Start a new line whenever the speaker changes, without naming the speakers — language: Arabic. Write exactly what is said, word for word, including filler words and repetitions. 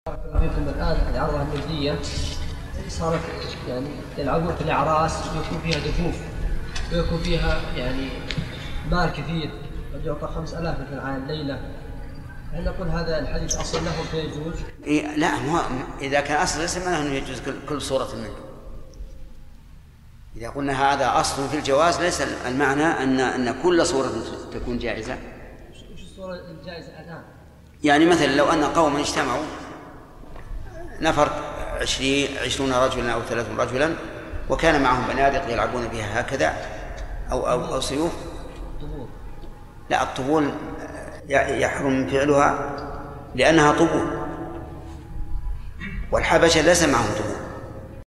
فيكم الآن العروة النجدية صارت يعني يلعبون في الأعراس ويكون فيها دفوف ويكون فيها يعني مال كثير، قد يعطى خمس آلاف مثلا عن الليلة. هل نقول هذا الحديث أصل له فيجوز؟
إيه لا، مو إذا كان أصل ليس معناه أنه يجوز كل, كل صورة منه. إذا قلنا هذا أصل في الجواز ليس المعنى أن أن كل صورة تكون جائزة.
وش الصورة الجائزة الآن؟
يعني مثلا لو أن قوما اجتمعوا نفر عشرين عشرون رجلا أو ثلاثون رجلا وكان معهم بنادق يلعبون بها هكذا أو أو, أو سيوف.
طبول.
لا، الطبول يحرم فعلها لأنها طبول، والحبشة ليس معهم طبول.